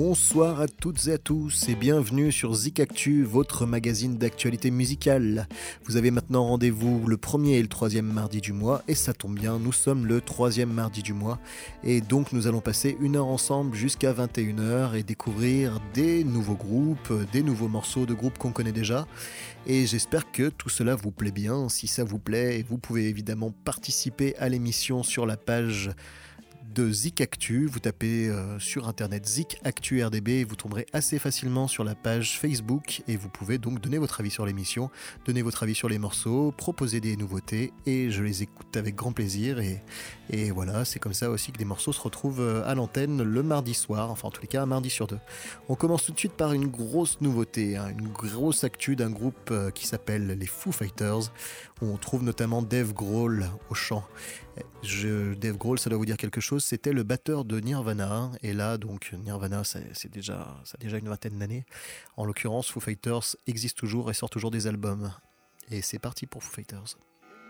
Bonsoir à toutes et à tous et bienvenue sur Zik Actu, votre magazine d'actualité musicale. Vous avez maintenant rendez-vous le premier et le troisième mardi du mois et ça tombe bien, nous sommes le troisième mardi du mois et donc nous allons passer une heure ensemble jusqu'à 21h et découvrir des nouveaux groupes, des nouveaux morceaux de groupes qu'on connaît déjà et j'espère que tout cela vous plaît bien. Si ça vous plaît, vous pouvez évidemment participer à l'émission sur la page de Zik Actu, vous tapez sur internet Zik Actu RDB et vous tomberez assez facilement sur la page Facebook et vous pouvez donc donner votre avis sur l'émission, donner votre avis sur les morceaux, proposer des nouveautés et je les écoute avec grand plaisir et voilà, c'est comme ça aussi que des morceaux se retrouvent à l'antenne le mardi soir, enfin en tous les cas un mardi sur deux. On commence tout de suite par une grosse nouveauté, une grosse actu d'un groupe qui s'appelle les Foo Fighters, où on trouve notamment Dave Grohl au chant. Dave Grohl, ça doit vous dire quelque chose, c'était le batteur de Nirvana, et là donc Nirvana ça a déjà une vingtaine d'années, en l'occurrence Foo Fighters existe toujours et sort toujours des albums, et c'est parti pour Foo Fighters.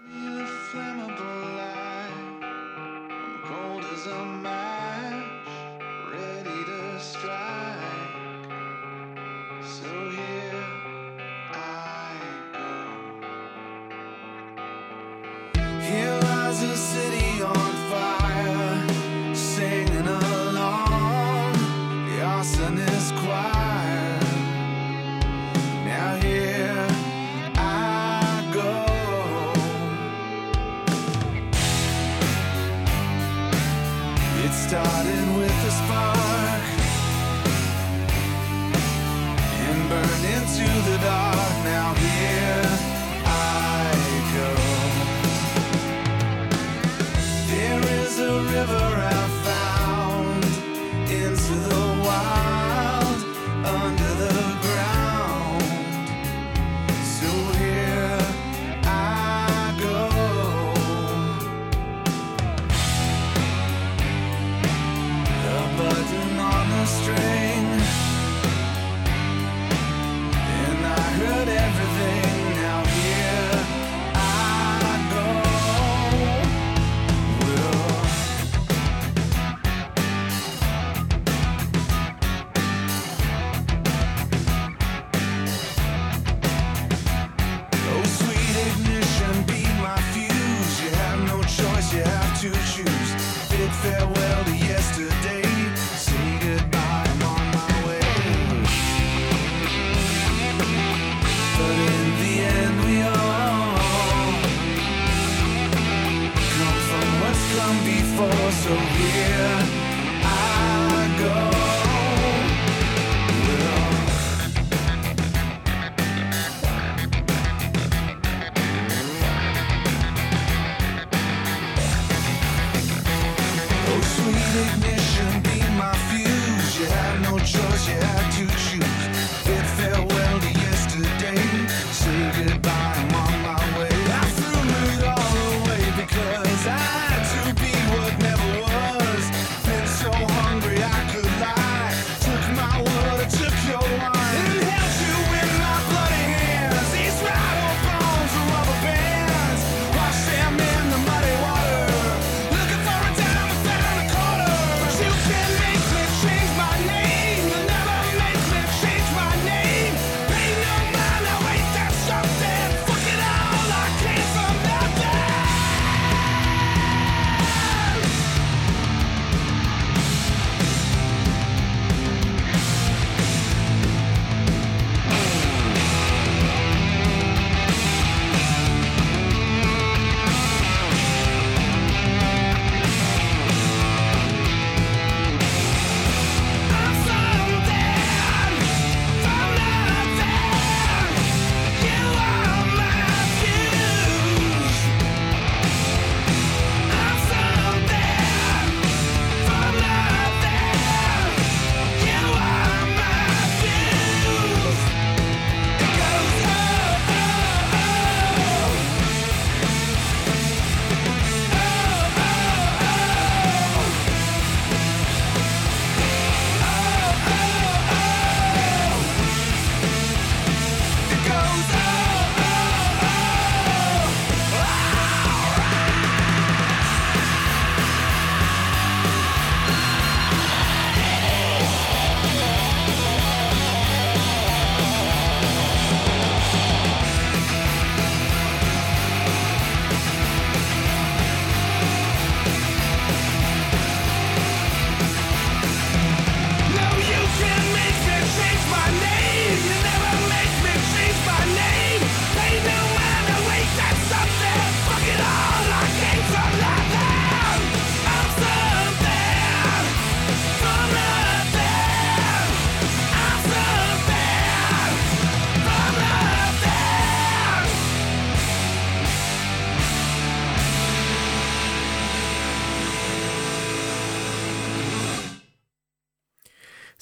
The city on fire, singing along the arsonist choir. Now here I go.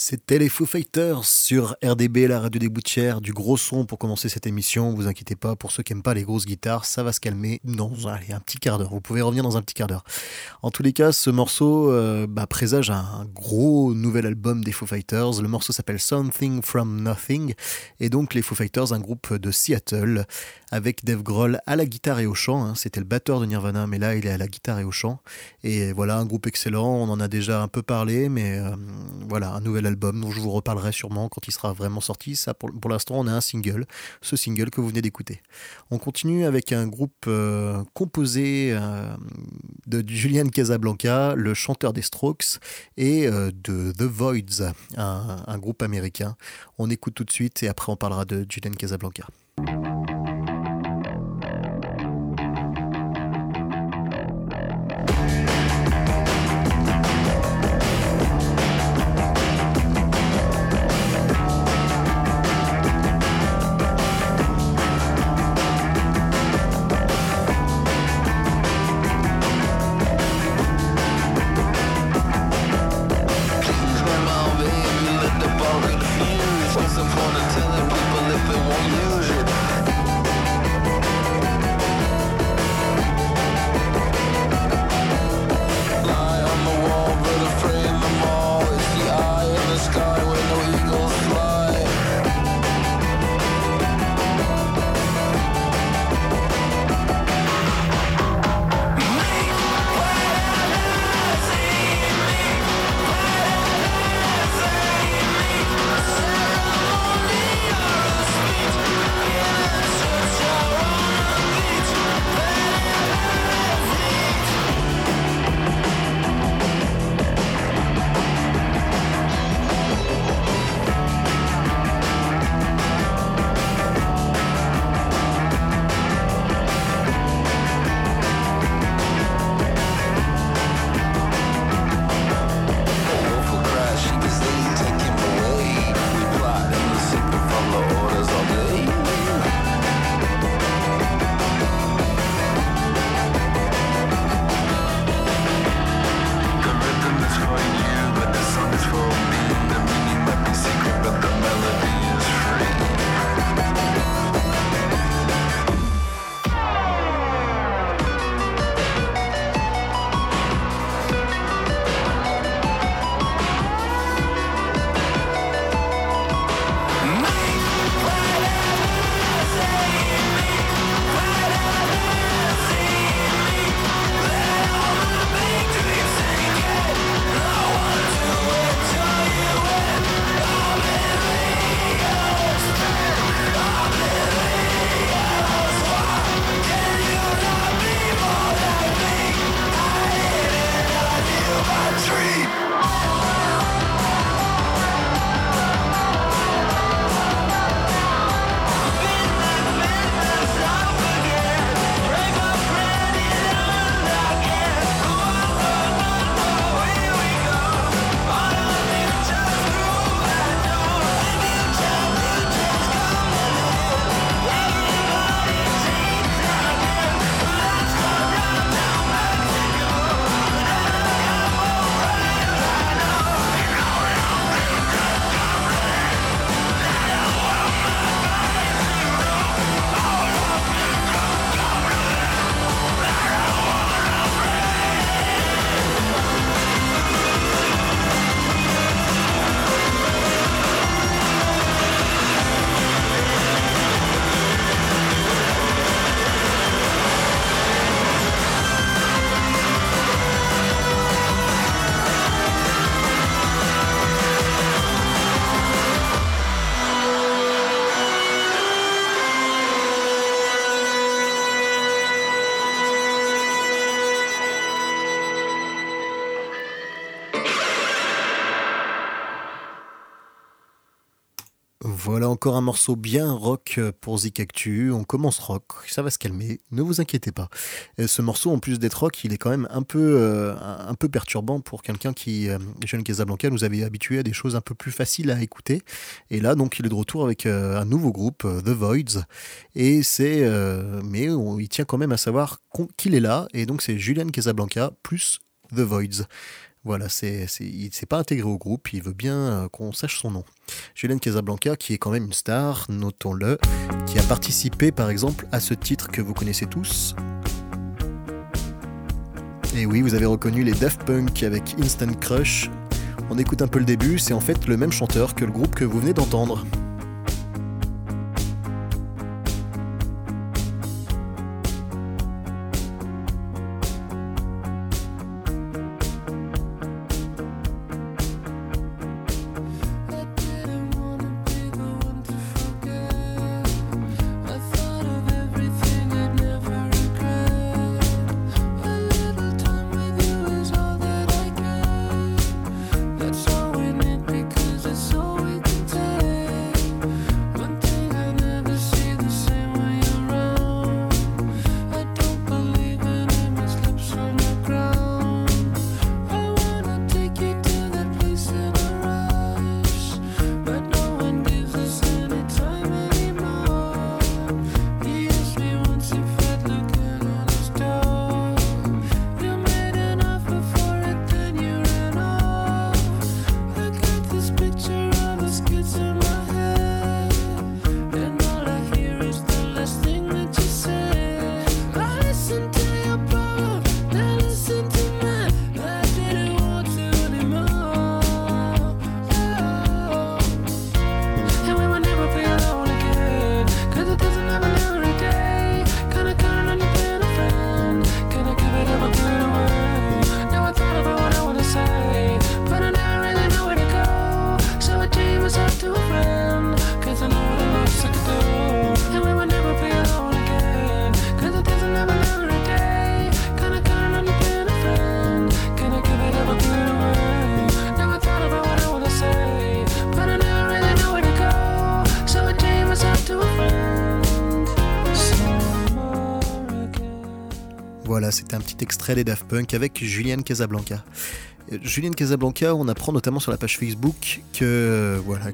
C'était les Foo Fighters sur RDB, la radio des bouts de chair, du gros son pour commencer cette émission. Vous inquiétez pas, pour ceux qui n'aiment pas les grosses guitares, ça va se calmer dans un petit quart d'heure. Vous pouvez revenir dans un petit quart d'heure. En tous les cas, ce morceau présage un gros nouvel album des Foo Fighters. Le morceau s'appelle Something from Nothing. Et donc les Foo Fighters, un groupe de Seattle, avec Dave Grohl à la guitare et au chant. C'était le batteur de Nirvana, mais là il est à la guitare et au chant. Et voilà, un groupe excellent. On en a déjà un peu parlé, mais voilà, un nouvel album dont je vous reparlerai sûrement quand il sera vraiment sorti. Ça, pour l'instant, on a un single, ce single que vous venez d'écouter. On continue avec un groupe composé de Julian Casablanca, le chanteur des Strokes, et de The Voids, un groupe américain. On écoute tout de suite et après on parlera de Julian Casablanca. Voilà encore un morceau bien rock pour Zik Actu. On commence rock, ça va se calmer, ne vous inquiétez pas. Et ce morceau, en plus d'être rock, il est quand même un peu perturbant pour quelqu'un qui, Julian Casablanca, nous avait habitués à des choses un peu plus faciles à écouter. Et là, donc, il est de retour avec un nouveau groupe, The Voids. Et il tient quand même à savoir qu'il est là. Et donc, c'est Julian Casablanca plus The Voids. Voilà, il s'est pas intégré au groupe, il veut bien qu'on sache son nom. Julian Casablancas, qui est quand même une star, notons-le, qui a participé par exemple à ce titre que vous connaissez tous. Et oui, vous avez reconnu les Daft Punk avec Instant Crush. On écoute un peu le début, c'est en fait le même chanteur que le groupe que vous venez d'entendre. Voilà, c'était un petit extrait des Daft Punk avec Julian Casablancas. Julian Casablancas, on apprend notamment sur la page Facebook que voilà,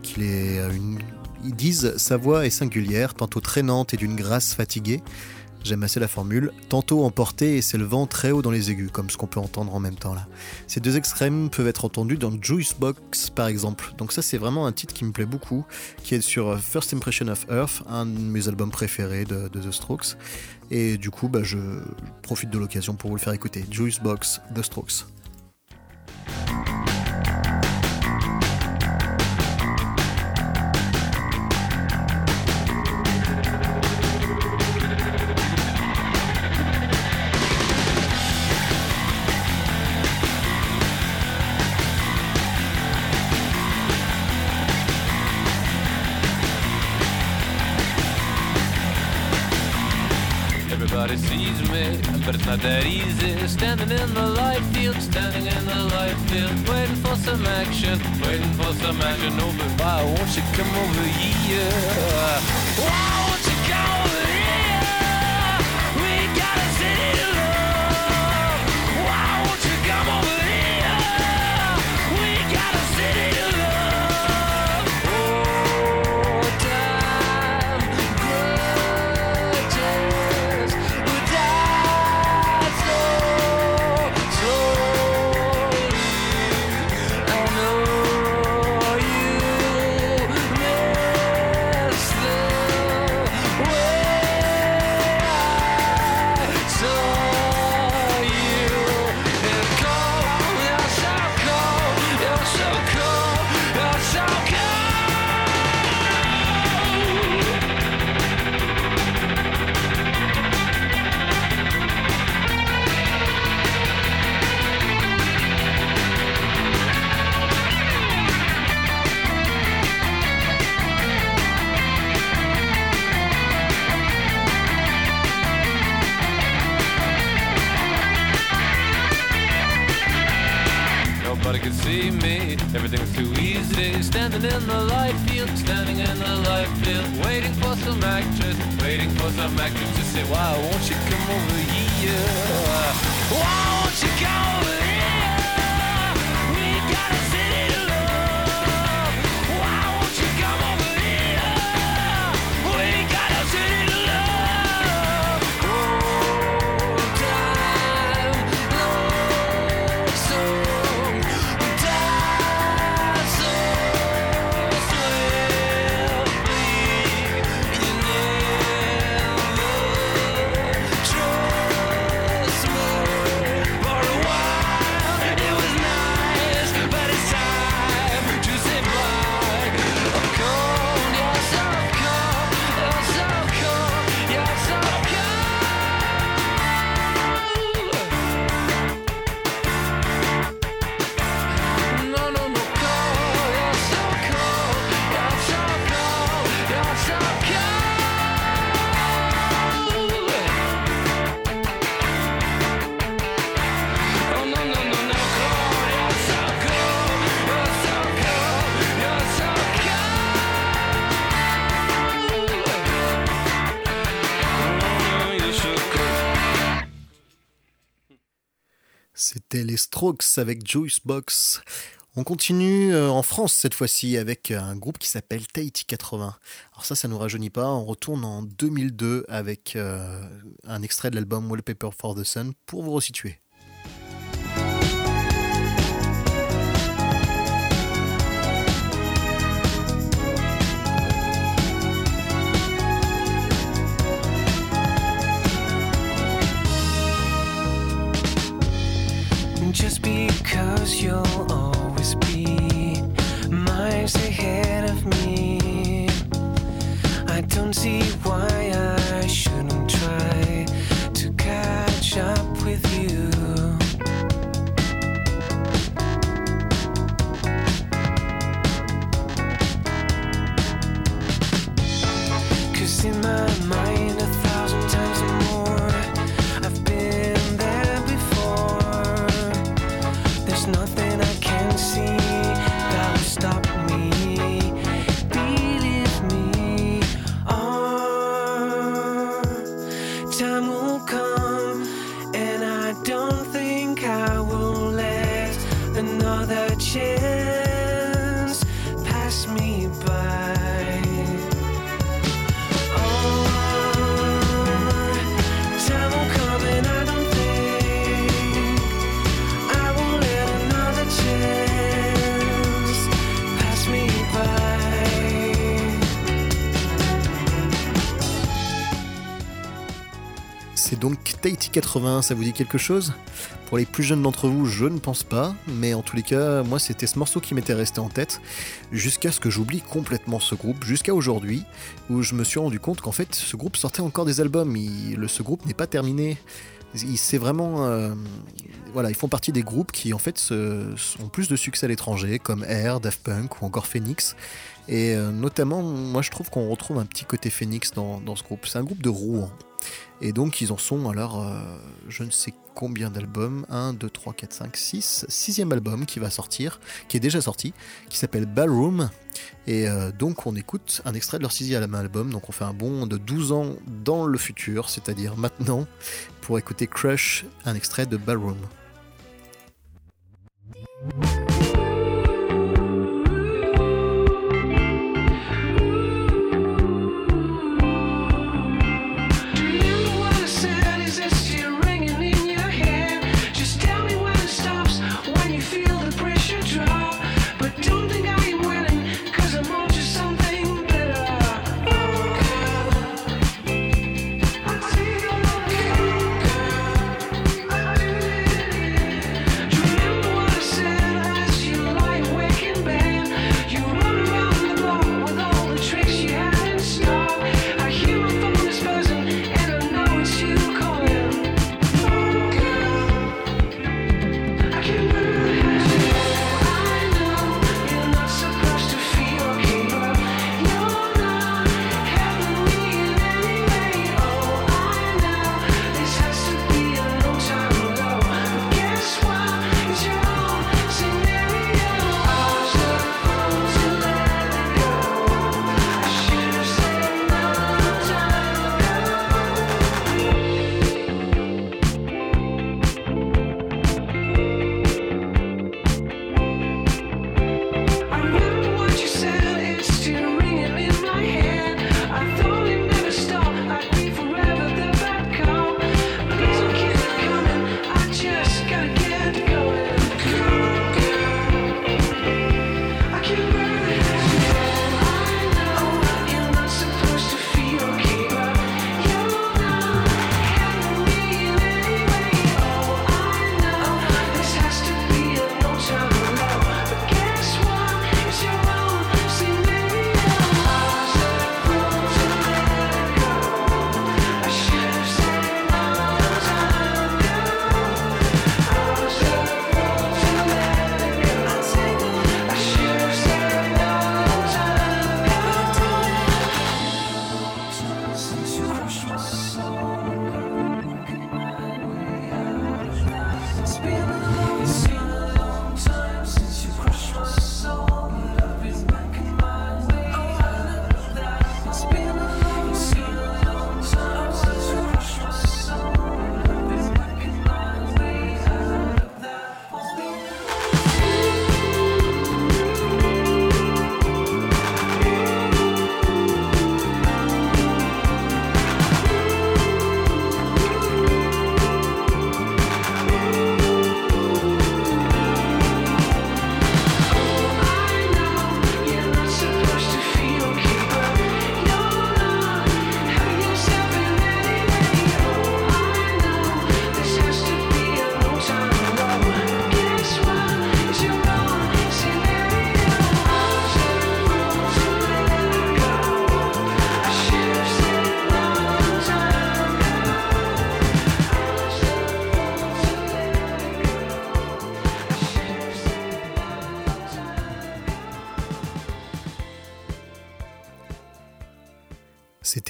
ils disent sa voix est singulière, tantôt traînante et d'une grâce fatiguée. J'aime assez la formule, tantôt emporté et s'élevant très haut dans les aigus, comme ce qu'on peut entendre en même temps là. Ces deux extrêmes peuvent être entendus dans Juice Box par exemple. Donc ça c'est vraiment un titre qui me plaît beaucoup, qui est sur First Impression of Earth, un de mes albums préférés de The Strokes. Et du coup je profite de l'occasion pour vous le faire écouter. Juice Box, The Strokes. Everybody sees me, but it's not that easy. Standing in the light field, standing in the light field, waiting for some action, waiting for some action. Oh, but why won't you come over here? Why won't you come over here? We got a city to love. Why won't you come over here? We got a city to love. Oh, time grudges. Nobody could see me, everything was too easy. Standing in the light field, standing in the light field, waiting for some actress, waiting for some actress to say, why won't you come over here? Why won't you come over here? We got a city to love. Why won't you come over here? We got a city to love. Oh, time looks so C'était les Strokes avec Juicebox. On continue en France cette fois-ci avec un groupe qui s'appelle Tahiti 80. Alors ça nous rajeunit pas, on retourne en 2002 avec un extrait de l'album Wallpaper for the Sun pour vous resituer. Just because you'll always be miles ahead of me, I don't see why I shouldn't try to catch up with you. Cause in my mind 1,000 times more I've been there before. There's nothing I can see that will stop me. Believe me, time will come, and I don't think I will let another chance pass me by. Time will come, and I don't think I will let another chance pass me by. C'est donc Tahiti 80, ça vous dit quelque chose ? Pour les plus jeunes d'entre vous, je ne pense pas, mais en tous les cas, moi c'était ce morceau qui m'était resté en tête, jusqu'à ce que j'oublie complètement ce groupe, jusqu'à aujourd'hui, où je me suis rendu compte qu'en fait ce groupe sortait encore des albums, ce groupe n'est pas terminé. C'est vraiment... voilà, ils font partie des groupes qui en fait ont plus de succès à l'étranger, comme Air, Daft Punk ou encore Phoenix. Et notamment, moi je trouve qu'on retrouve un petit côté Phoenix dans ce groupe. C'est un groupe de Rouen. Et donc ils en sont alors, je ne sais combien d'albums, 1, 2, 3, 4, 5, 6, 6e album qui va sortir, qui est déjà sorti, qui s'appelle Ballroom. Et donc on écoute un extrait de leur 6e album, donc on fait un bond de 12 ans dans le futur, c'est-à-dire maintenant, pour écouter Crush, un extrait de Ballroom. I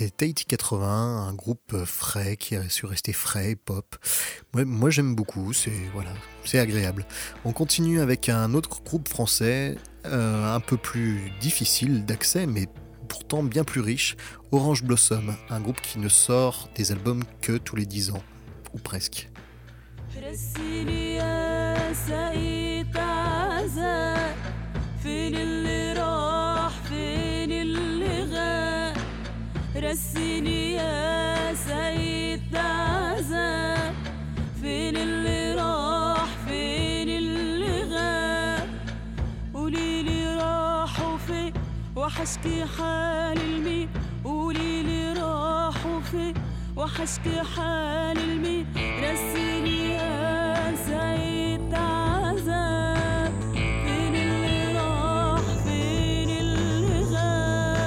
c'était Tahiti 81, un groupe frais qui a su rester frais, pop. Moi j'aime beaucoup, c'est agréable. On continue avec un autre groupe français, un peu plus difficile d'accès, mais pourtant bien plus riche, Orange Blossom, un groupe qui ne sort des albums que tous les 10 ans, ou presque. رسيني يا سقيت عزاء فين اللي راح فين اللي غاب رسيني يا سقيت عزاء فين اللي راح فين اللي غاب قوليلي راحوا فين وحشكي حال المين قوليلي راحوا فين وحشكي حال المين رسيني يا سعيد عذاب فين اللي راح فين اللي غاب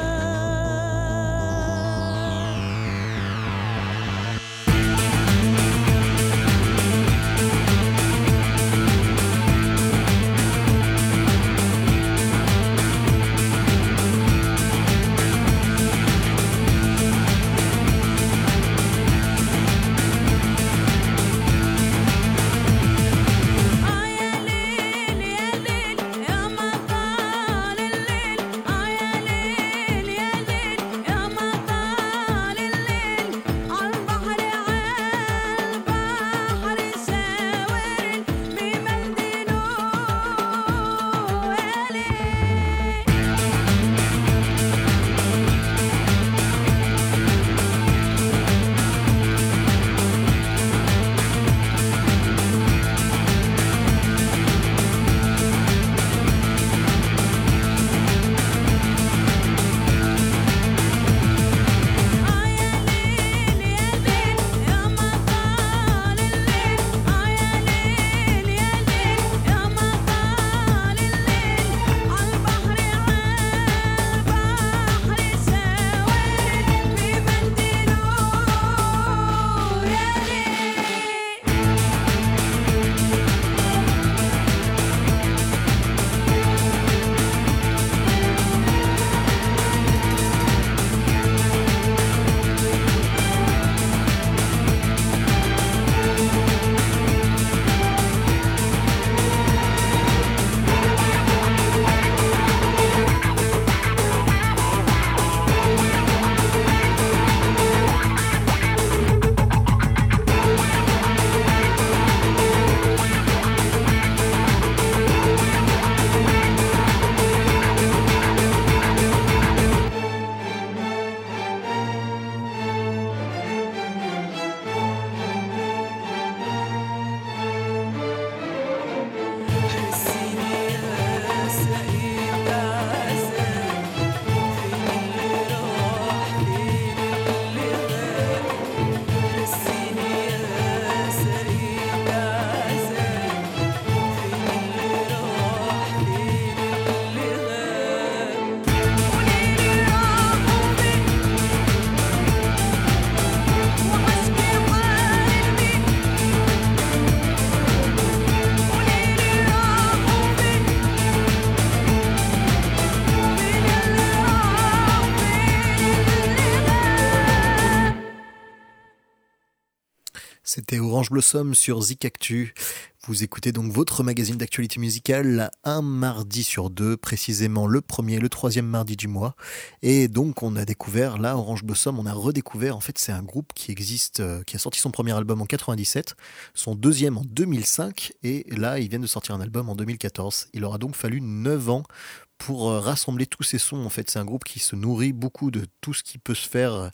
C'était Orange Blossom sur Zik Actu. Vous écoutez donc votre magazine d'actualité musicale un mardi sur deux, précisément le premier et le troisième mardi du mois. Et donc on a découvert, là, Orange Blossom, on a redécouvert, en fait c'est un groupe qui existe, qui a sorti son premier album en 97, son deuxième en 2005, et là ils viennent de sortir un album en 2014. Il aura donc fallu 9 ans pour rassembler tous ces sons. En fait c'est un groupe qui se nourrit beaucoup de tout ce qui peut se faire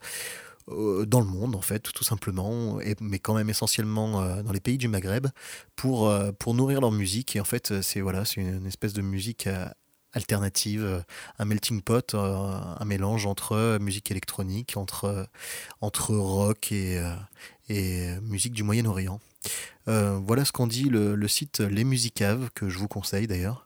dans le monde en fait, tout simplement, mais quand même essentiellement dans les pays du Maghreb, pour nourrir leur musique. Et en fait c'est une espèce de musique alternative, un melting pot, un mélange entre musique électronique, entre rock et musique du Moyen-Orient. Voilà ce qu'en dit le site Les Musicaves, que je vous conseille d'ailleurs.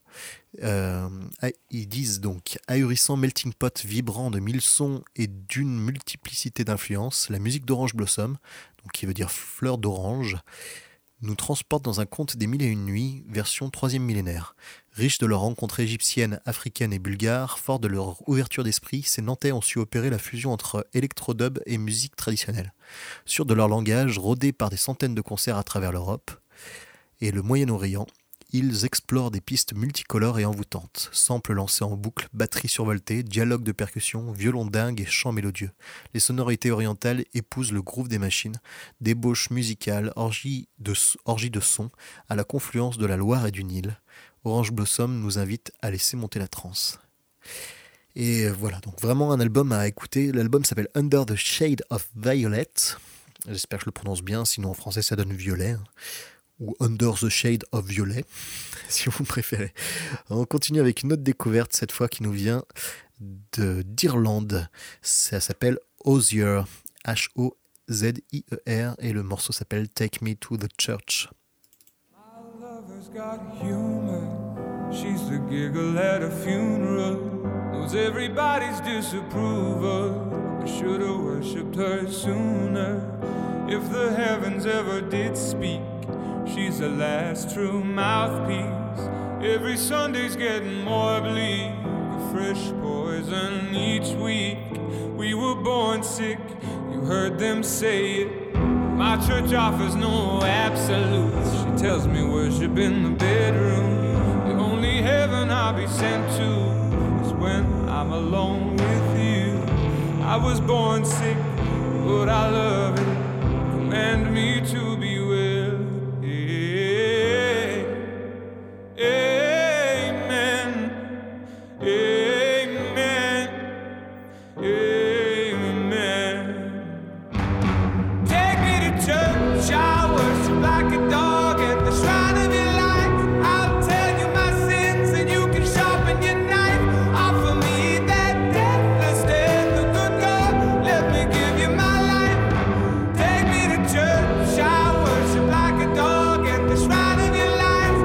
Ils disent donc: ahurissant melting pot vibrant de 1000 sons et d'une multiplicité d'influences, la musique d'Orange Blossom, donc qui veut dire fleur d'orange, nous transporte dans un conte des 1001 nuits, version 3e millénaire. Riches de leurs rencontres égyptiennes, africaines et bulgares, forts de leur ouverture d'esprit, ces Nantais ont su opérer la fusion entre électrodub et musique traditionnelle. Sûrs de leur langage, rodés par des centaines de concerts à travers l'Europe et le Moyen-Orient, ils explorent des pistes multicolores et envoûtantes. Samples lancés en boucle, batteries survoltées, dialogues de percussion, violons dingues et chants mélodieux. Les sonorités orientales épousent le groove des machines, débauche musicale, orgie de sons, à la confluence de la Loire et du Nil. Orange Blossom nous invite à laisser monter la transe. Et voilà, donc vraiment un album à écouter. L'album s'appelle Under the Shade of Violet. J'espère que je le prononce bien, sinon en français ça donne violet. Ou Under the Shade of Violet, si vous préférez. On continue avec une autre découverte, cette fois qui nous vient d'Irlande. Ça s'appelle Hozier, H-O-Z-I-E-R, et le morceau s'appelle Take Me to the Church. My lover's got humor. She's the giggle at a funeral. Knows everybody's disapproval. I should have worshipped her sooner. If the heavens ever did speak, she's the last true mouthpiece. Every Sunday's getting more bleak, a fresh poison each week. We were born sick, you heard them say it. My church offers no absolutes. She tells me worship in the bedroom. The only heaven I'll be sent to is when I'm alone with you. I was born sick, but I love it. Command me to be well. Amen, amen, amen. Take me to church, I worship like a dog at the shrine of your light. I'll tell you my sins and you can sharpen your knife. Offer me that deathless death, the good God, let me give you my life. Take me to church, I worship like a dog at the shrine of your light.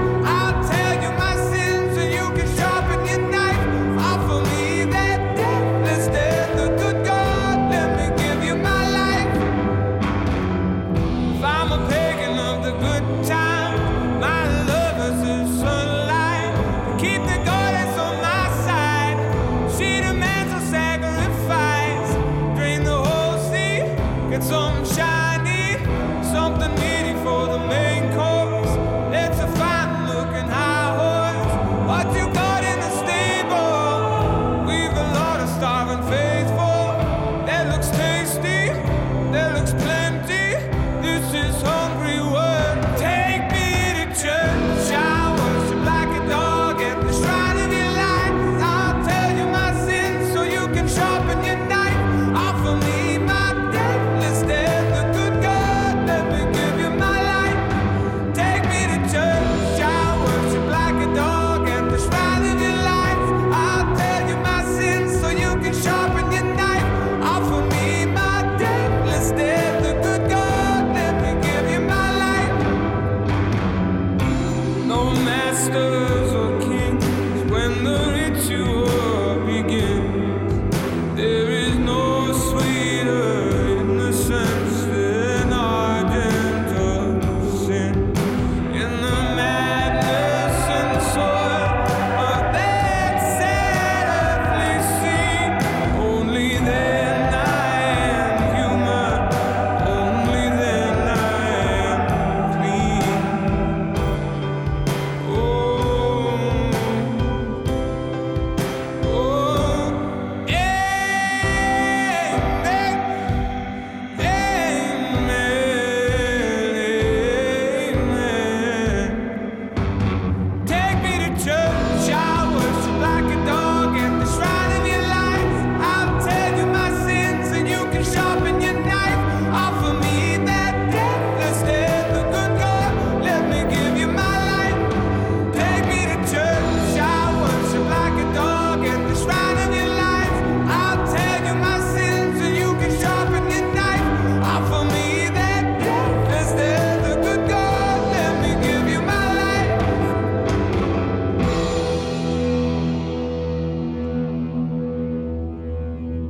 Something shiny, something meaty for the main course. It's a fine looking high horse. What you got in the stable? We've a lot of starving faithful. That looks tasty, that looks plenty. This is hungry work. Take me to church, I worship like a dog at the shrine of your light. I'll tell you my sins so you can sharpen your knife. Offer me my deathless death, the good God, let me give you my life. Take me to church, I worship like a dog at the shrine of your life. I'll tell you my sins so you can sharpen your knife. Offer me my deathless death, the good God, let me give you my life. No masters or kings when the ritual begins. There is no sweeter innocence than ardent of sin. In the madness and soil of that sad earthly scene, only then I am human, only then I am clean. Oh, oh, amen, amen. Take me to church, I worship like a dog at the shrine of your life. I'll tell you my sins and you can sharpen your knife. Offer me that deathless death, the good God, let me give you my life. Take me to church, I worship like a dog at the shrine of your life. I'll tell you my sins and you can sharpen your knife. Offer me that deathless death, the good God, let me give you my life.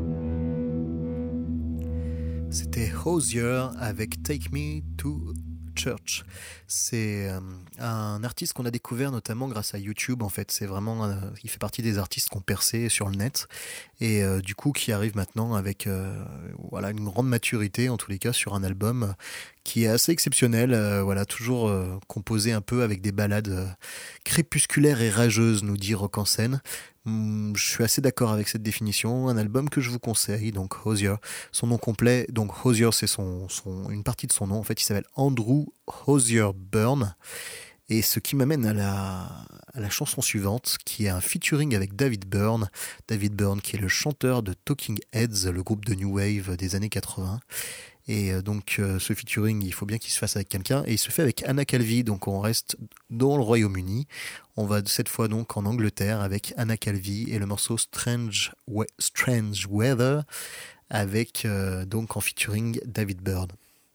C'était Hozier avec Take Me to Church. C'est un artiste qu'on a découvert notamment grâce à YouTube. En fait, c'est vraiment, il fait partie des artistes qui ont percé sur le net et du coup qui arrive maintenant avec voilà une grande maturité en tous les cas sur un album qui est assez exceptionnel. Voilà, toujours composé un peu avec des ballades crépusculaires et rageuses, nous dit Rock en scène. Je suis assez d'accord avec cette définition. Un album que je vous conseille, donc Hozier. Son nom complet, donc Hozier, c'est une partie de son nom. En fait, il s'appelle Andrew Hozier Byrne. Et ce qui m'amène à la chanson suivante, qui est un featuring avec David Byrne. David Byrne, qui est le chanteur de Talking Heads, le groupe de New Wave des années 80. Et donc ce featuring, il faut bien qu'il se fasse avec quelqu'un. Et il se fait avec Anna Calvi, donc on reste dans le Royaume-Uni. On va cette fois donc en Angleterre avec Anna Calvi et le morceau Strange Weather avec donc en featuring David Byrne.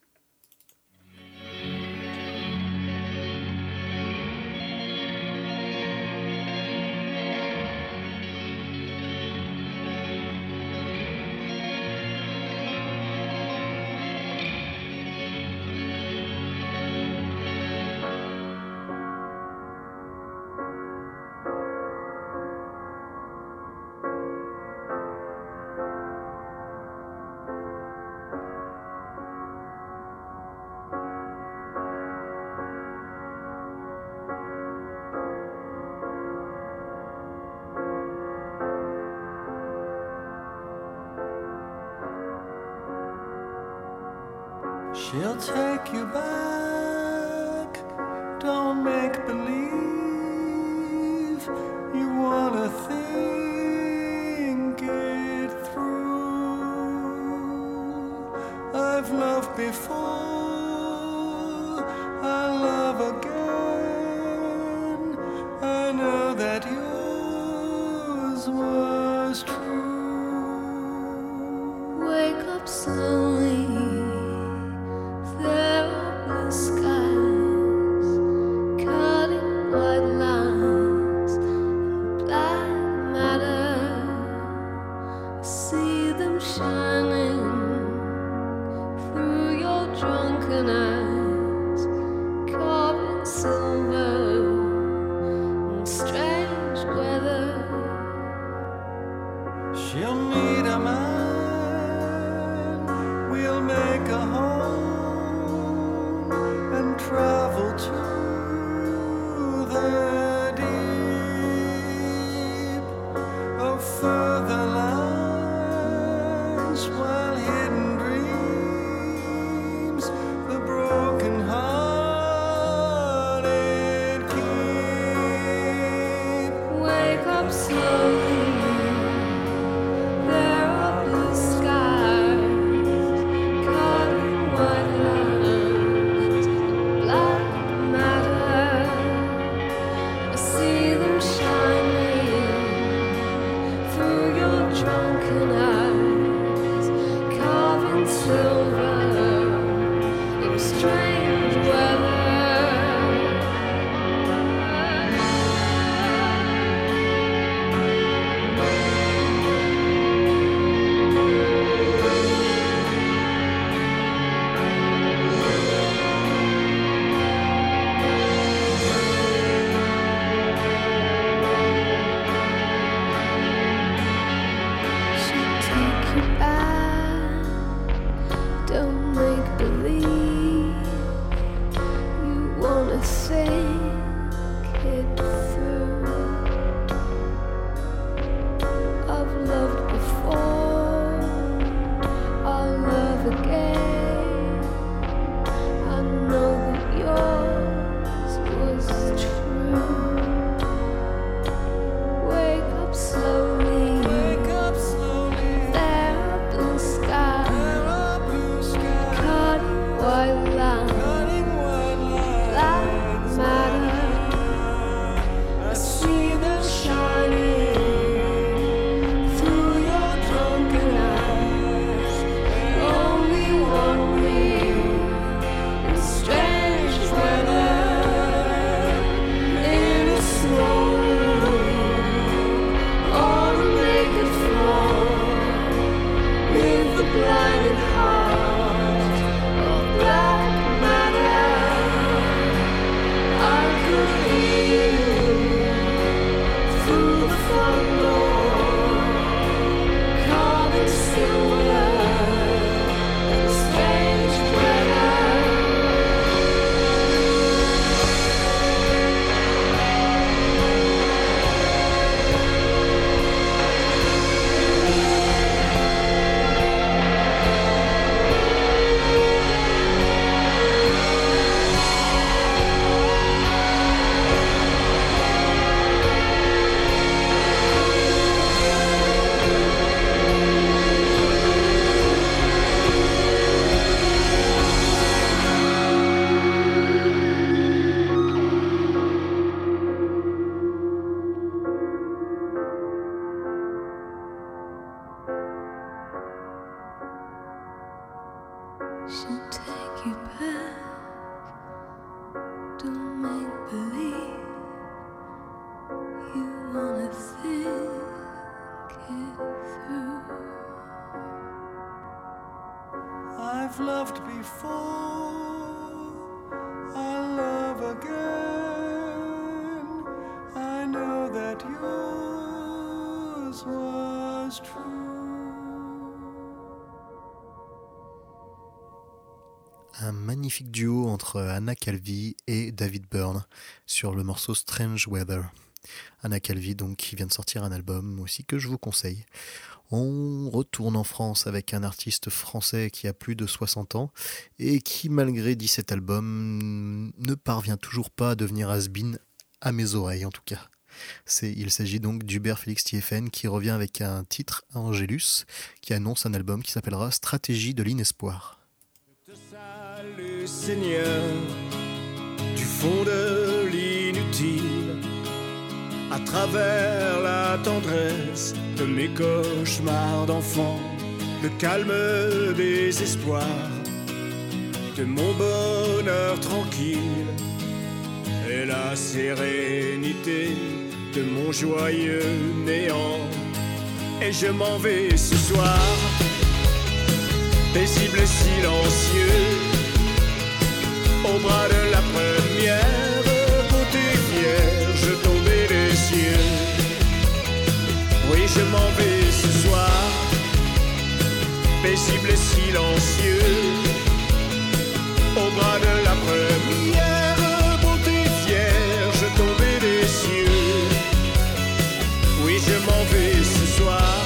She'll take you back, don't make believe you wanna think it through. I've loved before, I'll love again. I know that yours was true. Wake up slowly. There are blue skies, cutting white lines and black matter. I see them shining through your drunken eyes, carving silver in strange weather. She'll meet a man, we'll make a home and travel to the deep of further lands, while hidden dreams the broken hearted keep. Wake up slowly. There are blue skies, cutting white lines and black matter. I see them shining through your drunken eyes, carving silver in strange weather. She'll take you back, don't make believe you wanna think it through. I've loved before, I'll love again. I know that yours was true. Wake up slowly. Wake up slowly, There are blue skies, there are blue skies, should take you back. Don't make believe you wanna think it through. I've loved before, I'll love again. I know that yours was true. Un magnifique duo entre Anna Calvi et David Byrne sur le morceau Strange Weather. Anna Calvi donc qui vient de sortir un album aussi que je vous conseille. On retourne en France avec un artiste français qui a plus de 60 ans et qui malgré 17 albums ne parvient toujours pas à devenir has-been à mes oreilles en tout cas. Il s'agit donc d'Hubert Félix TFN qui revient avec un titre Angélus qui annonce un album qui s'appellera Stratégie de l'inespoir. Salut Seigneur, du fond de l'inutile, à travers la tendresse de mes cauchemars d'enfant, le calme des espoirs, de mon bonheur tranquille, et la sérénité de mon joyeux néant. Et je m'en vais ce soir, paisible et silencieux, au bras de la première beauté vierge tombée des cieux. Oui, je m'en vais ce soir, paisible et silencieux, au bras de la première beauté vierge tombée des cieux. Oui, je m'en vais ce soir,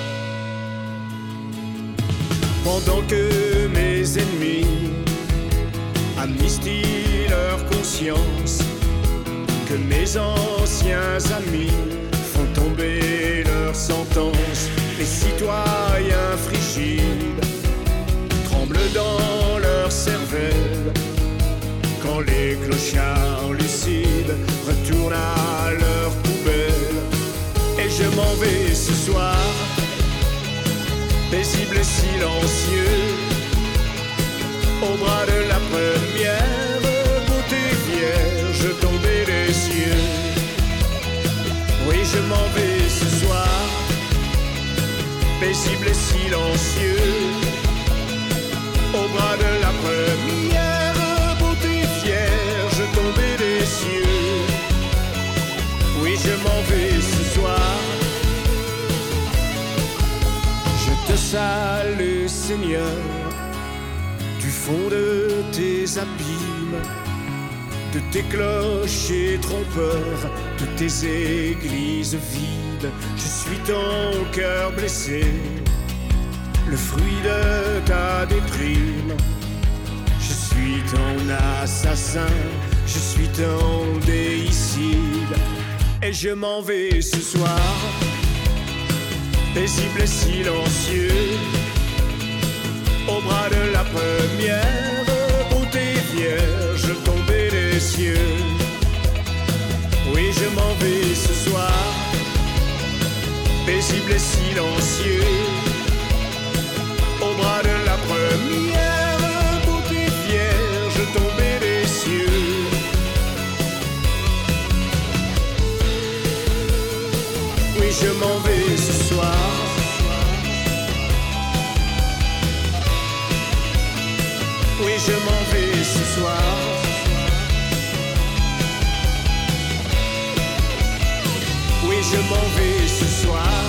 pendant que mes ennemis amnistient leur conscience, que mes anciens amis font tomber leur sentence. Les citoyens frigides tremblent dans leur cervelle, quand les clochards lucides retournent à leur poubelle. Et je m'en vais ce soir, paisible et silencieux, au bras de la première beauté vierge tombée des cieux. Oui, je m'en vais ce soir, paisible et silencieux, au bras de la première beauté vierge tombée des cieux. Oui, je m'en vais ce soir. Je te salue, Seigneur, du fond de tes abîmes, de tes clochers trompeurs, de tes églises vides. Je suis ton cœur blessé, le fruit de ta déprime. Je suis ton assassin, je suis ton déicide. Et je m'en vais ce soir, paisible et silencieux, au bras de la première beauté vierge tombée des cieux. Oui, je m'en vais ce soir, paisible et silencieux, au bras de la première beauté vierge tombée des cieux. Oui, je m'en vais ce soir, oui, je m'en vais ce soir. Oui, je m'en vais ce soir.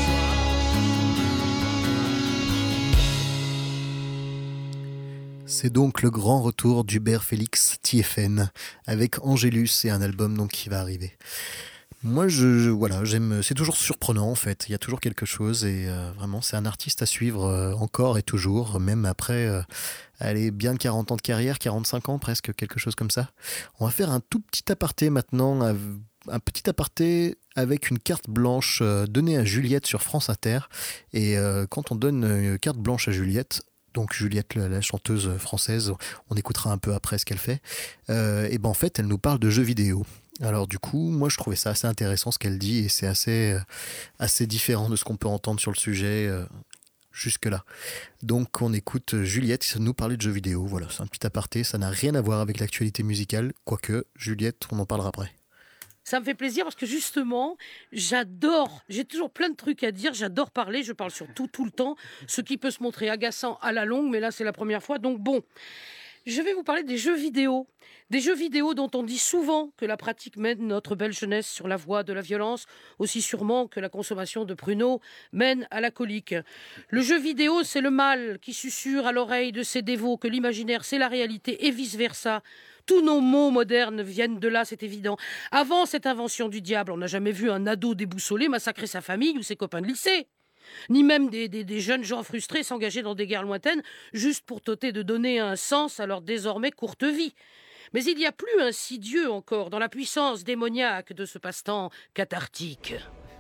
C'est donc le grand retour d'Hubert Félix TFN avec Angélus et un album donc qui va arriver. Moi, voilà, j'aime. C'est toujours surprenant en fait. Il y a toujours quelque chose et vraiment, c'est un artiste à suivre encore et toujours, même après. Allez, bien 40 ans de carrière, 45 ans presque, quelque chose comme ça. On va faire un tout petit aparté maintenant, un petit aparté avec une carte blanche donnée à Juliette sur France Inter. Et quand on donne une carte blanche à Juliette, donc Juliette, la chanteuse française, on écoutera un peu après ce qu'elle fait, et ben en fait, elle nous parle de jeux vidéo. Alors du coup, moi je trouvais ça assez intéressant ce qu'elle dit, et c'est assez différent de ce qu'on peut entendre sur le sujet. jusque-là. Donc on écoute Juliette qui nous parlait de jeux vidéo. Voilà, c'est un petit aparté, ça n'a rien à voir avec l'actualité musicale, quoique Juliette, on en parlera après. Ça me fait plaisir parce que justement, j'adore, j'ai toujours plein de trucs à dire, j'adore parler, je parle surtout tout le temps, ce qui peut se montrer agaçant à la longue, mais là c'est la première fois, donc bon. Je vais vous parler des jeux vidéo dont on dit souvent que la pratique mène notre belle jeunesse sur la voie de la violence, aussi sûrement que la consommation de pruneaux mène à la colique. Le jeu vidéo, c'est le mal qui susurre à l'oreille de ses dévots que l'imaginaire, c'est la réalité et vice-versa. Tous nos mots modernes viennent de là, c'est évident. Avant cette invention du diable, on n'a jamais vu un ado déboussolé massacrer sa famille ou ses copains de lycée. Ni même des jeunes gens frustrés s'engager dans des guerres lointaines juste pour tenter de donner un sens à leur désormais courte vie. Mais il y a plus insidieux encore dans la puissance démoniaque de ce passe-temps cathartique.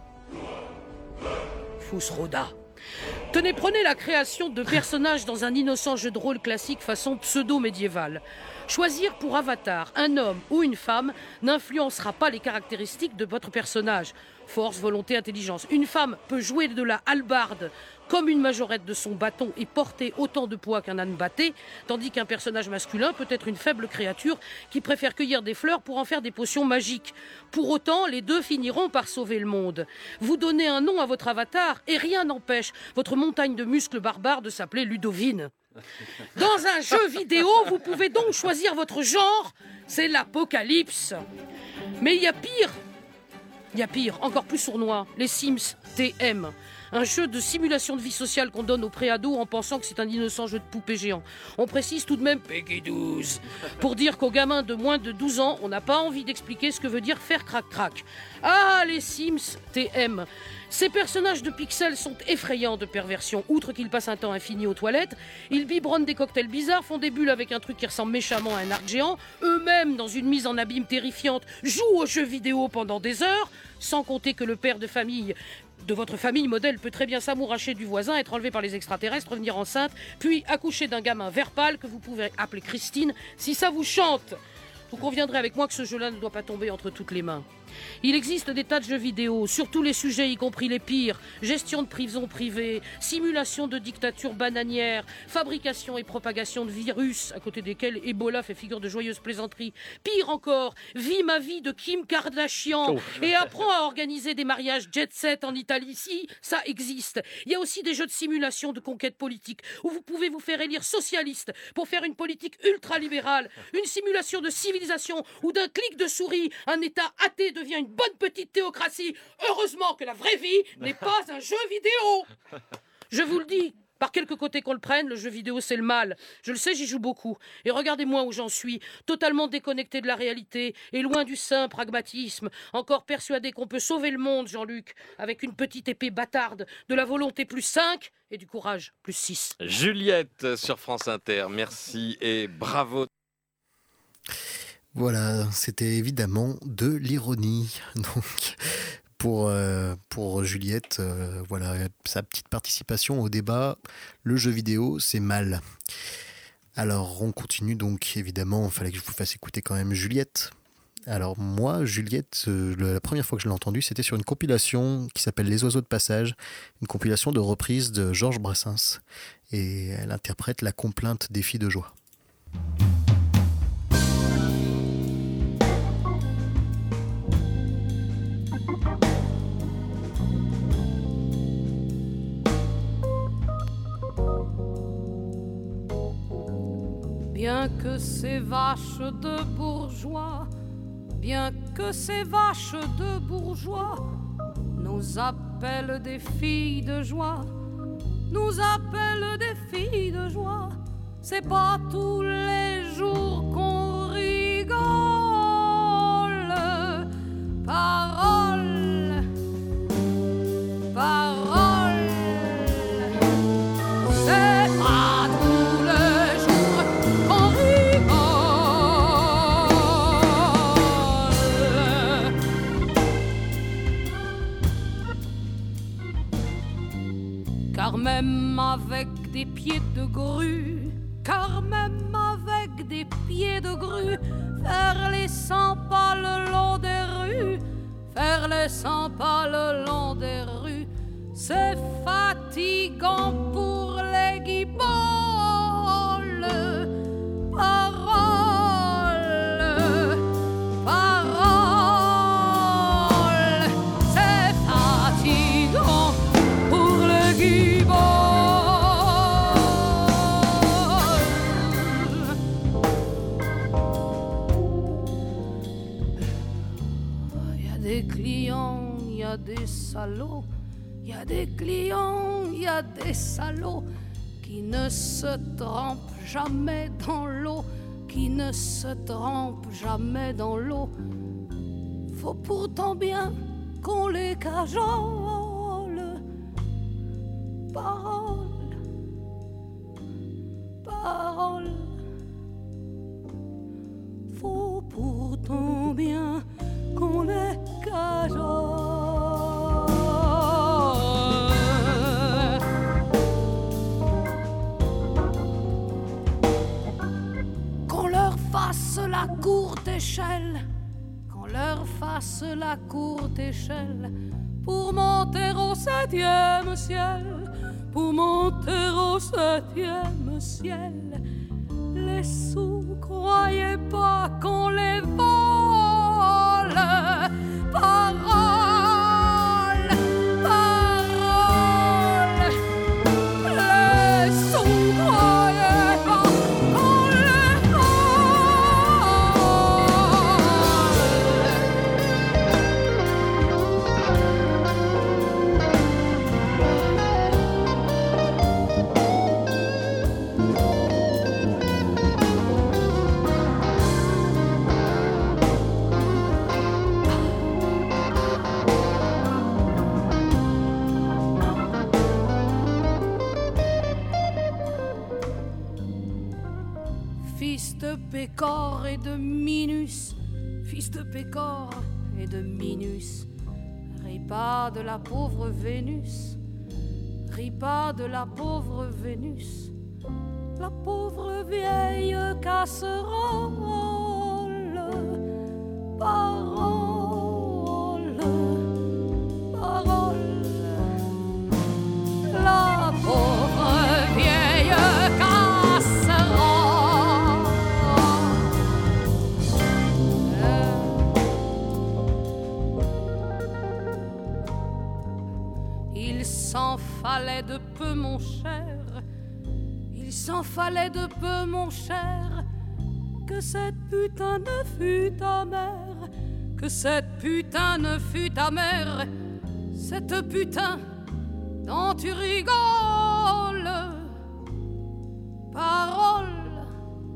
Fusroda. Tenez, prenez la création de personnages dans un innocent jeu de rôle classique façon pseudo-médiévale. Choisir pour avatar un homme ou une femme n'influencera pas les caractéristiques de votre personnage. Force, volonté, intelligence. Une femme peut jouer de la hallebarde comme une majorette de son bâton et porter autant de poids qu'un âne batté, tandis qu'un personnage masculin peut être une faible créature qui préfère cueillir des fleurs pour en faire des potions magiques. Pour autant, les deux finiront par sauver le monde. Vous donnez un nom à votre avatar et rien n'empêche votre montagne de muscles barbares de s'appeler Ludovine. Dans un jeu vidéo, vous pouvez donc choisir votre genre, c'est l'apocalypse. Mais il y a pire, encore plus sournois, les Sims TM. Un jeu de simulation de vie sociale qu'on donne aux préados en pensant que c'est un innocent jeu de poupée géant. On précise tout de même Peggy 12 pour dire qu'aux gamins de moins de 12 ans, on n'a pas envie d'expliquer ce que veut dire faire crac-crac. Ah, les Sims TM. Ces personnages de pixels sont effrayants de perversion. Outre qu'ils passent un temps infini aux toilettes, ils biberonnent des cocktails bizarres, font des bulles avec un truc qui ressemble méchamment à un arc géant, eux-mêmes, dans une mise en abîme terrifiante, jouent aux jeux vidéo pendant des heures, sans compter que le père de famille de votre famille modèle peut très bien s'amouracher du voisin, être enlevé par les extraterrestres, revenir enceinte, puis accoucher d'un gamin vert pâle que vous pouvez appeler Christine si ça vous chante. Vous conviendrez avec moi que ce jeu-là ne doit pas tomber entre toutes les mains. Il existe des tas de jeux vidéo, sur tous les sujets, y compris les pires. Gestion de prisons privées, simulation de dictature bananière, fabrication et propagation de virus, à côté desquels Ebola fait figure de joyeuse plaisanterie. Pire encore, vis ma vie de Kim Kardashian et apprends à organiser des mariages jet-set en Italie. Si, ça existe. Il y a aussi des jeux de simulation de conquête politique, où vous pouvez vous faire élire socialiste pour faire une politique ultra-libérale, une simulation de civilisation où d'un clic de souris, un État athée devient une bonne petite théocratie. Heureusement que la vraie vie n'est pas un jeu vidéo. Je vous le dis, par quelque côté qu'on le prenne, le jeu vidéo c'est le mal. Je le sais, j'y joue beaucoup. Et regardez-moi où j'en suis, totalement déconnecté de la réalité et loin du sain pragmatisme, encore persuadé qu'on peut sauver le monde, Jean-Luc, avec une petite épée bâtarde, de la volonté plus 5 et du courage plus 6. Juliette sur France Inter, merci et bravo. Voilà, c'était évidemment de l'ironie. Donc, pour Juliette, voilà, sa petite participation au débat, le jeu vidéo, c'est mal. Alors, on continue donc, évidemment, il fallait que je vous fasse écouter quand même Juliette. Alors moi, Juliette, la première fois que je l'ai entendue, c'était sur une compilation qui s'appelle Les Oiseaux de Passage, une compilation de reprises de Georges Brassens. Et elle interprète la complainte des filles de joie. Bien que ces vaches de bourgeois, bien que ces vaches de bourgeois nous appellent des filles de joie, nous appellent des filles de joie, c'est pas tous les jours qu'on rigole. Parole, parole, c'est pas tous les jours qu'on rigole. Car même avec des pieds de grue, car même avec des pieds de grue, faire les 100 pas le long des rues, faire les 100 pas le long des rues, c'est fatigant pour les guibolles. Parole, parole, c'est fatigant pour les guibolles. Il y a des clients, il y a des salauds. Il y a des clients, il y a des salauds qui ne se trempent jamais dans l'eau, qui ne se trempent jamais dans l'eau. Faut pourtant bien qu'on les cajole. Parole, parole. Faut pourtant bien qu'on les cajole. La courte échelle, qu'on leur fasse la courte échelle pour monter au 7e ciel, pour monter au 7e ciel. Les sous, croyez pas qu'on les vole. Parole, parole. Les sous, croyez pas qu'on les fils de Pécor et de Minus, fils de Pécor et de Minus, ris pas de la pauvre Vénus, ris pas de la pauvre Vénus, la pauvre vieille casserole. Parole, parole, la pauvre vieille casserole. Il s'en fallait de peu, mon cher, il s'en fallait de peu, mon cher, que cette putain ne fût ta mère, que cette putain ne fût ta mère, cette putain dont tu rigoles. Parole,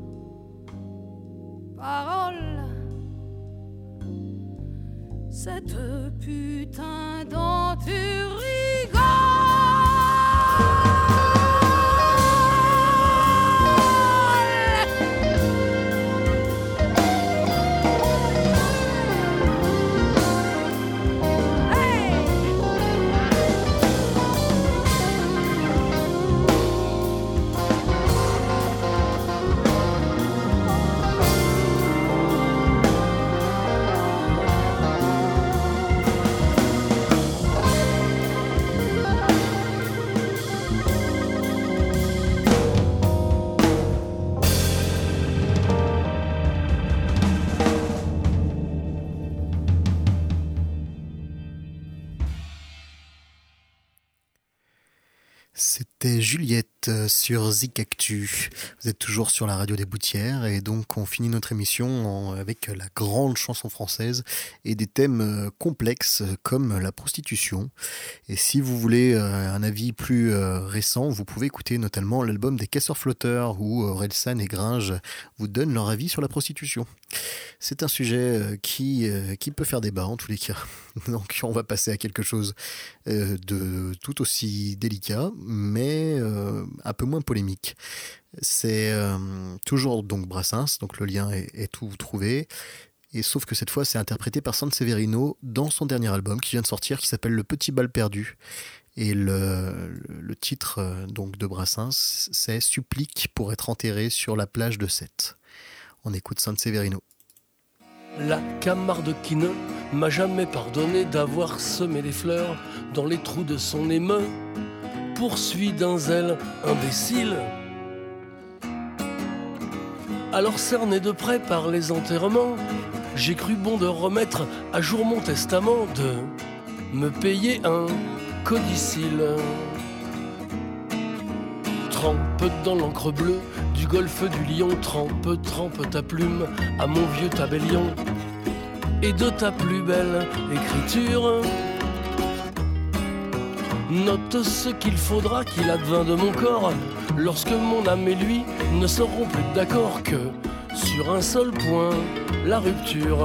parole, cette putain dont tu rigoles. C'était Juliette sur Zik Actu. Vous êtes toujours sur la radio des Boutières et donc on finit notre émission avec la grande chanson française et des thèmes complexes comme la prostitution. Et si vous voulez un avis plus récent, vous pouvez écouter notamment l'album des Casseurs-Flotteurs où Orelsan et Gringe vous donnent leur avis sur la prostitution. C'est un sujet qui peut faire débat en tous les cas. Donc on va passer à quelque chose de tout aussi délicat, mais un peu moins polémique. C'est toujours donc Brassens, donc le lien est tout trouvé. Et sauf que cette fois, c'est interprété par Sanseverino dans son dernier album qui vient de sortir, qui s'appelle Le Petit Bal Perdu. Et le titre donc de Brassens, c'est Supplique pour être enterré sur la plage de Sète. On écoute Sanseverino. La Camarde qui ne m'a jamais pardonné d'avoir semé des fleurs dans les trous de son émeu, poursuit d'un zèle imbécile. Alors cerné de près par les enterrements, j'ai cru bon de remettre à jour mon testament, de me payer un codicile. Trempe dans l'encre bleue du golfe du Lion, trempe ta plume à mon vieux tabellion, et de ta plus belle écriture, note ce qu'il faudra qu'il advint de mon corps, lorsque mon âme et lui ne seront plus d'accord, que sur un seul point, la rupture.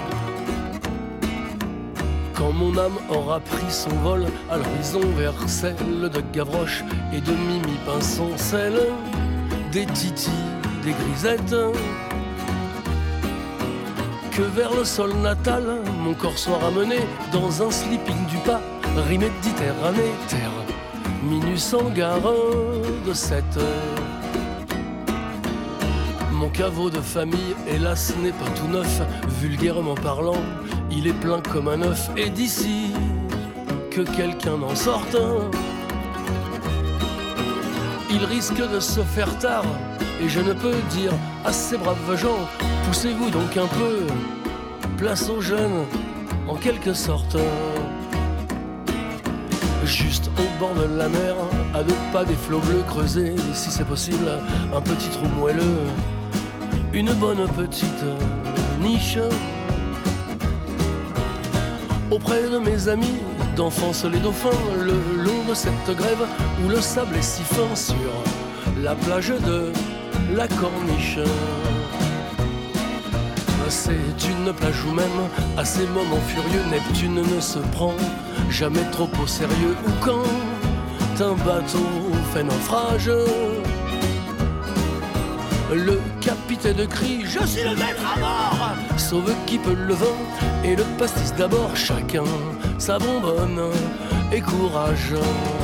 Quand mon âme aura pris son vol à l'horizon vers celle de Gavroche et de Mimi Pinson, celle des Titi, des Grisettes, que vers le sol natal mon corps soit ramené dans un sleeping du pas, rime méditerranée, terre minus hangar de 7. Mon caveau de famille, hélas, n'est pas tout neuf, vulgairement parlant, il est plein comme un œuf, et d'ici que quelqu'un en sorte, il risque de se faire tard, et je ne peux dire à ces braves gens, poussez-vous donc un peu, place aux jeunes, en quelque sorte. Juste au bord de la mer, à 2 pas des flots bleus, creuser, si c'est possible, un petit trou moelleux, une bonne petite niche. Auprès de mes amis d'enfance les dauphins, le long de cette grève où le sable est si fin, sur la plage de la Corniche. C'est une plage où même à ces moments furieux Neptune ne se prend jamais trop au sérieux, ou quand un bateau fait naufrage, le capitaine crie « Je suis le maître à mort !» Sauve qui peut le vin et le pastis d'abord, chacun sa bonbonne et courage.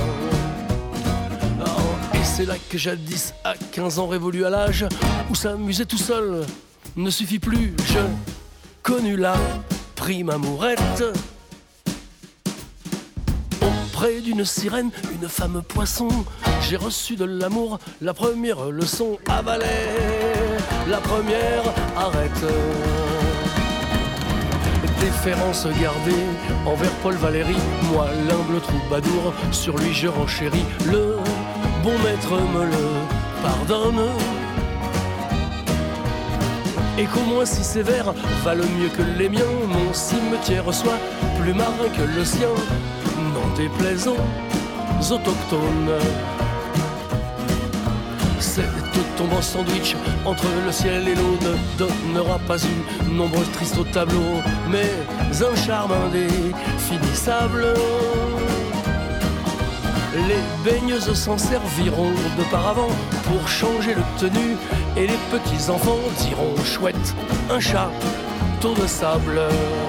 Et c'est là que jadis, à 15 ans révolu à l'âge où s'amuser tout seul ne suffit plus, je connus la prime amourette. Auprès d'une sirène, une femme poisson, j'ai reçu de l'amour la première leçon. Avaler, la première arrête. Déférence gardée envers Paul Valéry, moi l'humble troubadour, sur lui je renchéris. Le bon maître me le pardonne, et qu'au moins si sévère valent mieux que les miens, mon cimetière soit plus marin que le sien, n'en déplaise aux autochtones. Cette tombe en sandwich entre le ciel et l'eau ne donnera pas une nombre triste au tableau, mais un charme indéfinissable. Les baigneuses s'en serviront de paravent pour changer le tenue, et les petits enfants diront chouette, un château de sable.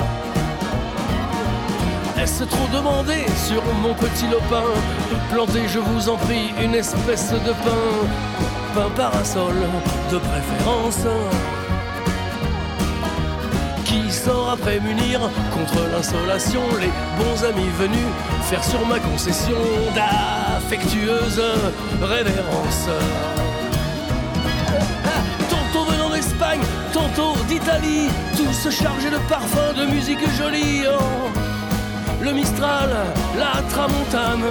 Est-ce trop demandé sur mon petit lopin? Plantez, je vous en prie, une espèce de pain parasol de préférence, qui saura prémunir contre l'insolation les bons amis venus faire sur ma concession d'affectueuse révérence. Tantôt venant d'Espagne, tantôt d'Italie, tous chargés de parfums, de musique jolie. Oh, le Mistral, la Tramontane.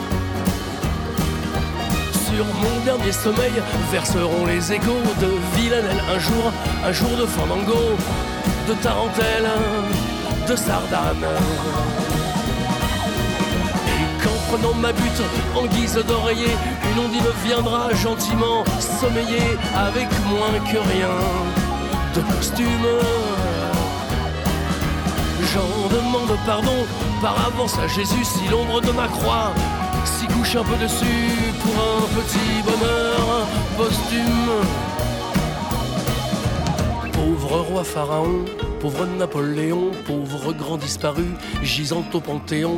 Sur mon dernier sommeil verseront les échos de Villanelle. Un jour de fandango, de tarentelle, de sardane. Et qu'en prenant ma butte en guise d'oreiller, une ondine viendra gentiment sommeiller avec moins que rien de costume. J'en demande pardon par avance à Jésus si l'ombre de ma croix s'y couche un peu dessus pour un petit bonheur posthume. Pauvre roi pharaon, pauvre Napoléon, pauvre grand disparu gisant au Panthéon,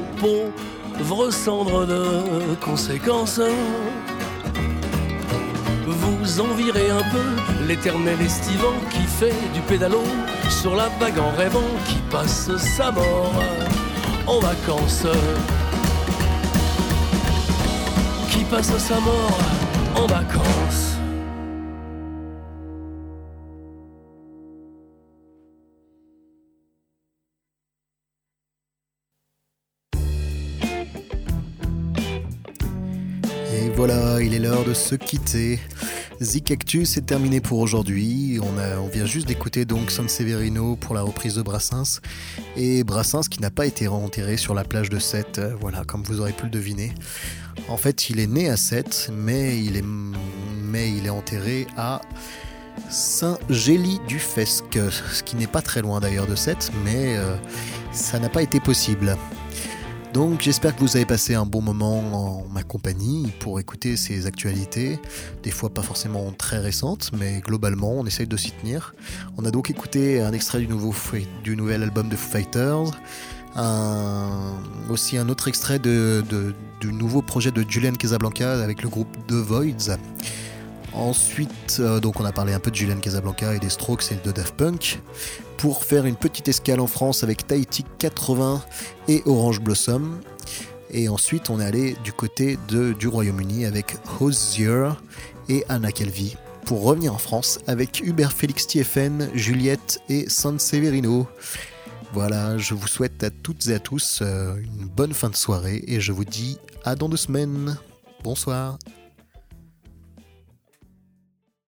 pauvre cendre de conséquences. Vous vous envierez un peu l'éternel estivant qui fait du pédalo sur la vague en rêvant, qui passe sa mort en vacances, qui passe sa mort en vacances. Et voilà, il est l'heure de se quitter. Zik Actu, c'est terminé pour aujourd'hui. On vient juste d'écouter donc Sanseverino pour la reprise de Brassens. Et Brassens qui n'a pas été enterré sur la plage de Sète, voilà, comme vous aurez pu le deviner. En fait, il est né à Sète, mais il est enterré à Saint-Gély-du-Fesque, ce qui n'est pas très loin d'ailleurs de Sète, mais ça n'a pas été possible. Donc j'espère que vous avez passé un bon moment en ma compagnie pour écouter ces actualités, des fois pas forcément très récentes, mais globalement on essaye de s'y tenir. On a donc écouté un extrait du nouvel album de Foo Fighters, aussi un autre extrait du nouveau projet de Julian Casablanca avec le groupe The Voids. Ensuite, donc on a parlé un peu de Julian Casablanca et des Strokes et de Daft Punk, pour faire une petite escale en France avec Tahiti 80 et Orange Blossom. Et ensuite, on est allé du côté du Royaume-Uni avec Hozier et Anna Calvi, pour revenir en France avec Hubert Félix Thieffen, Juliette et Sanseverino. Voilà, je vous souhaite à toutes et à tous une bonne fin de soirée et je vous dis à dans 2 semaines. Bonsoir.